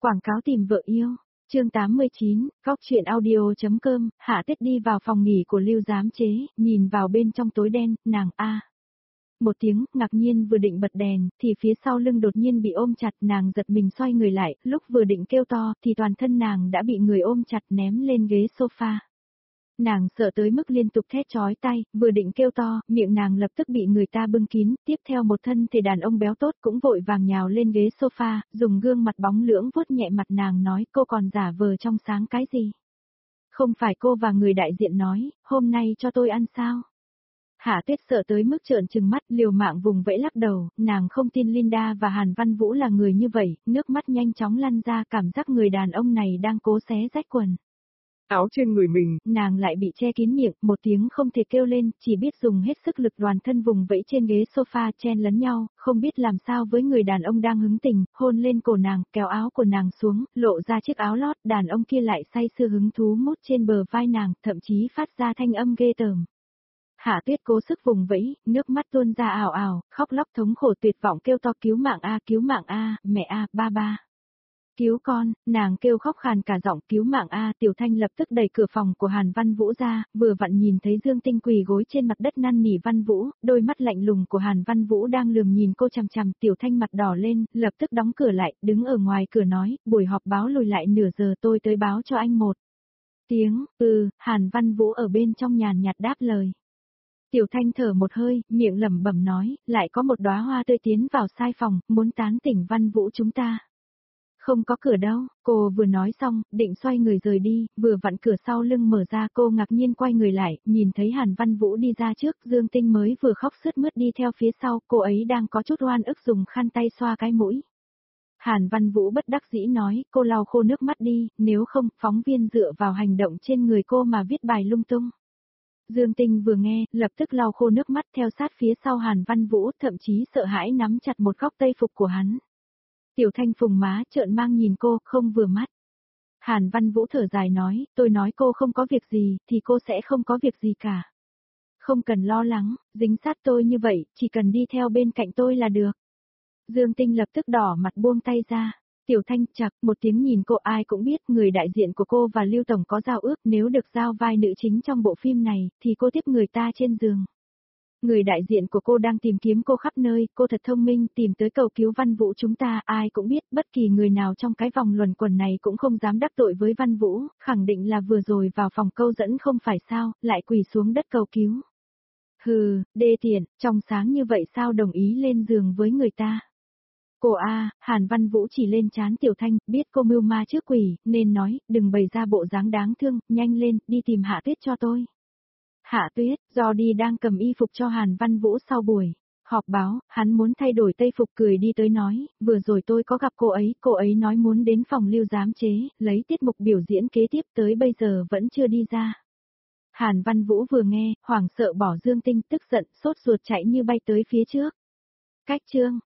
Quảng cáo tìm vợ yêu. Chương 89, góc truyện audio.com, Hạ Tuyết đi vào phòng nghỉ của Lưu Giám Chế, nhìn vào bên trong tối đen, nàng a. Một tiếng, ngạc nhiên vừa định bật đèn, thì phía sau lưng đột nhiên bị ôm chặt, nàng giật mình xoay người lại, lúc vừa định kêu to, thì toàn thân nàng đã bị người ôm chặt ném lên ghế sofa. Nàng sợ tới mức liên tục thét chói tai, vừa định kêu to, miệng nàng lập tức bị người ta bưng kín, tiếp theo một thân thể đàn ông béo tốt cũng vội vàng nhào lên ghế sofa, dùng gương mặt bóng lưỡng vuốt nhẹ mặt nàng nói, cô còn giả vờ trong sáng cái gì? Không phải cô và người đại diện nói, hôm nay cho tôi ăn sao? Hạ Tuyết sợ tới mức trợn trừng mắt, liều mạng vùng vẫy lắc đầu, nàng không tin Linda và Hàn Văn Vũ là người như vậy, nước mắt nhanh chóng lăn ra, cảm giác người đàn ông này đang cố xé rách quần áo trên người mình, nàng lại bị che kín miệng, một tiếng không thể kêu lên, chỉ biết dùng hết sức lực toàn thân vùng vẫy trên ghế sofa chen lấn nhau, không biết làm sao với người đàn ông đang hứng tình, hôn lên cổ nàng, kéo áo của nàng xuống, lộ ra chiếc áo lót, đàn ông kia lại say sưa hứng thú mút trên bờ vai nàng, thậm chí phát ra thanh âm ghê tởm. Hạ Tuyết cố sức vùng vẫy, nước mắt tuôn ra ào ào, khóc lóc thống khổ tuyệt vọng kêu to cứu mạng a, mẹ a, ba ba. Cứu con, nàng kêu khóc khàn cả giọng cứu mạng a. Tiểu Thanh lập tức đẩy cửa phòng của Hàn Văn Vũ ra, vừa vặn nhìn thấy Dương Tinh quỳ gối trên mặt đất năn nỉ Văn Vũ, đôi mắt lạnh lùng của Hàn Văn Vũ đang lườm nhìn cô chằm chằm. Tiểu Thanh mặt đỏ lên, lập tức đóng cửa lại, đứng ở ngoài cửa nói, buổi họp báo lùi lại nửa giờ, tôi tới báo cho anh một tiếng. Hàn Văn Vũ ở bên trong nhàn nhạt đáp lời. Tiểu Thanh thở một hơi, miệng lẩm bẩm nói, lại có một đóa hoa tươi tiến vào sai phòng, muốn tán tỉnh Văn Vũ chúng ta. Không có cửa đâu, cô vừa nói xong, định xoay người rời đi, vừa vặn cửa sau lưng mở ra, cô ngạc nhiên quay người lại, nhìn thấy Hàn Văn Vũ đi ra trước, Dương Tinh mới vừa khóc sướt mướt đi theo phía sau, cô ấy đang có chút oan ức dùng khăn tay xoa cái mũi. Hàn Văn Vũ bất đắc dĩ nói, cô lau khô nước mắt đi, nếu không, phóng viên dựa vào hành động trên người cô mà viết bài lung tung. Dương Tinh vừa nghe, lập tức lau khô nước mắt theo sát phía sau Hàn Văn Vũ, thậm chí sợ hãi nắm chặt một góc tây phục của hắn. Tiểu Thanh phùng má trợn mang nhìn cô, không vừa mắt. Hàn Văn Vũ thở dài nói, tôi nói cô không có việc gì, thì cô sẽ không có việc gì cả. Không cần lo lắng, dính sát tôi như vậy, chỉ cần đi theo bên cạnh tôi là được. Dương Tinh lập tức đỏ mặt buông tay ra. Tiểu Thanh chặt một tiếng nhìn cô, ai cũng biết người đại diện của cô và Lưu Tổng có giao ước, nếu được giao vai nữ chính trong bộ phim này, thì cô tiếp người ta trên giường. Người đại diện của cô đang tìm kiếm cô khắp nơi, cô thật thông minh, tìm tới cầu cứu Văn Vũ chúng ta, ai cũng biết, bất kỳ người nào trong cái vòng luẩn quẩn này cũng không dám đắc tội với Văn Vũ, khẳng định là vừa rồi vào phòng câu dẫn không phải sao, lại quỳ xuống đất cầu cứu. Hừ, đê tiện, trong sáng như vậy sao đồng ý lên giường với người ta. Cô a, Hàn Văn Vũ chỉ lên trán Tiểu Thanh, biết cô mưu ma trước quỷ, nên nói, đừng bày ra bộ dáng đáng thương, nhanh lên, đi tìm Hạ Tuyết cho tôi. Hạ Tuyết, do đi đang cầm y phục cho Hàn Văn Vũ sau buổi họp báo, hắn muốn thay đổi tây phục cười đi tới nói, vừa rồi tôi có gặp cô ấy nói muốn đến phòng Lưu Giám Chế, lấy tiết mục biểu diễn kế tiếp tới bây giờ vẫn chưa đi ra. Hàn Văn Vũ vừa nghe, hoảng sợ bỏ Dương Tinh tức giận, sốt ruột chạy như bay tới phía trước. Cách chương